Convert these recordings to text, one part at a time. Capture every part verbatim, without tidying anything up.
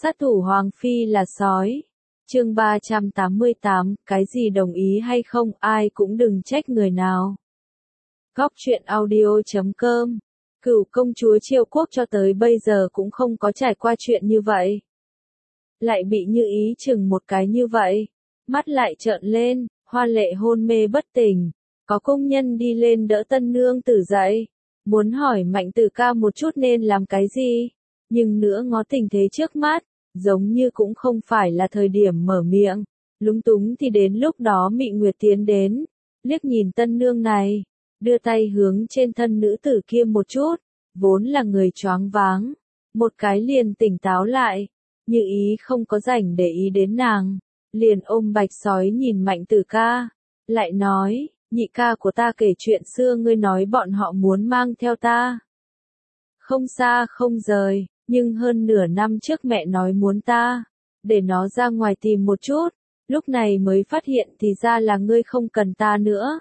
Sát thủ Hoàng Phi là sói. Chương ba trăm tám mươi tám, cái gì đồng ý hay không, ai cũng đừng trách người nào. Góc truyện audio chấm com. Cửu công chúa Triệu Quốc cho tới bây giờ cũng không có trải qua chuyện như vậy. Lại bị Như Ý chừng một cái như vậy, mắt lại trợn lên, hoa lệ hôn mê bất tỉnh. Có công nhân đi lên đỡ tân nương tử dậy, muốn hỏi Mạnh Tử ca một chút nên làm cái gì, nhưng nữa ngó tình thế trước mắt, giống như cũng không phải là thời điểm mở miệng. Lúng túng thì đến lúc đó Mị Nguyệt tiến đến, liếc nhìn tân nương này, đưa tay hướng trên thân nữ tử kia một chút, vốn là người choáng váng, một cái liền tỉnh táo lại. Như Ý không có rảnh để ý đến nàng, liền ôm bạch sói nhìn Mạnh Tử ca, lại nói, nhị ca của ta kể chuyện xưa, ngươi nói bọn họ muốn mang theo ta. Không xa không rời, nhưng hơn nửa năm trước mẹ nói muốn ta, để nó ra ngoài tìm một chút, lúc này mới phát hiện thì ra là ngươi không cần ta nữa.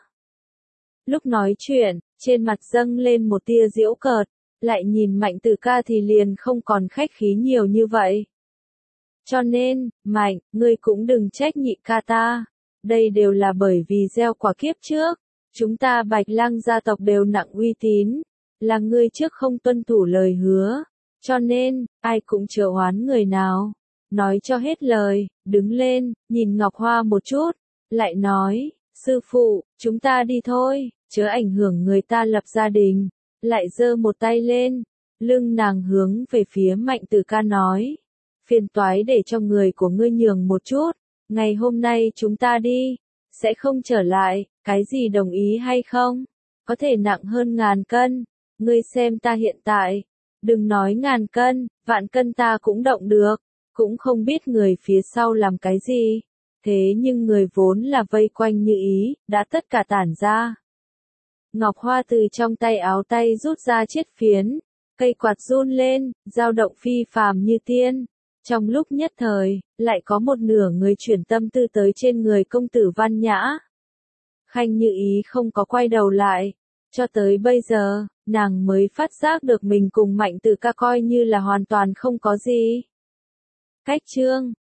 Lúc nói chuyện, trên mặt dâng lên một tia giễu cợt, lại nhìn Mạnh Tử ca thì liền không còn khách khí nhiều như vậy. Cho nên, Mạnh, ngươi cũng đừng trách nhị ca ta, đây đều là bởi vì gieo quả kiếp trước, chúng ta Bạch Lang gia tộc đều nặng uy tín, là ngươi trước không tuân thủ lời hứa, cho nên, ai cũng chớ oán người nào. Nói cho hết lời, đứng lên, nhìn Ngọc Hoa một chút, lại nói, sư phụ, chúng ta đi thôi, chớ ảnh hưởng người ta lập gia đình, lại giơ một tay lên, lưng nàng hướng về phía Mạnh Tử ca nói, phiền toái để cho người của ngươi nhường một chút, ngày hôm nay chúng ta đi, sẽ không trở lại, cái gì đồng ý hay không, có thể nặng hơn ngàn cân, ngươi xem ta hiện tại, đừng nói ngàn cân, vạn cân ta cũng động được, cũng không biết người phía sau làm cái gì, thế nhưng người vốn là vây quanh Như Ý, đã tất cả tản ra. Ngọc Hoa từ trong tay áo tay rút ra chiếc phiến, cây quạt run lên, dao động phi phàm như tiên. Trong lúc nhất thời, lại có một nửa người chuyển tâm tư tới trên người công tử Văn Nhã. Khanh Như Ý không có quay đầu lại, cho tới bây giờ, nàng mới phát giác được mình cùng Mạnh Tử ca coi như là hoàn toàn không có gì. Cách chương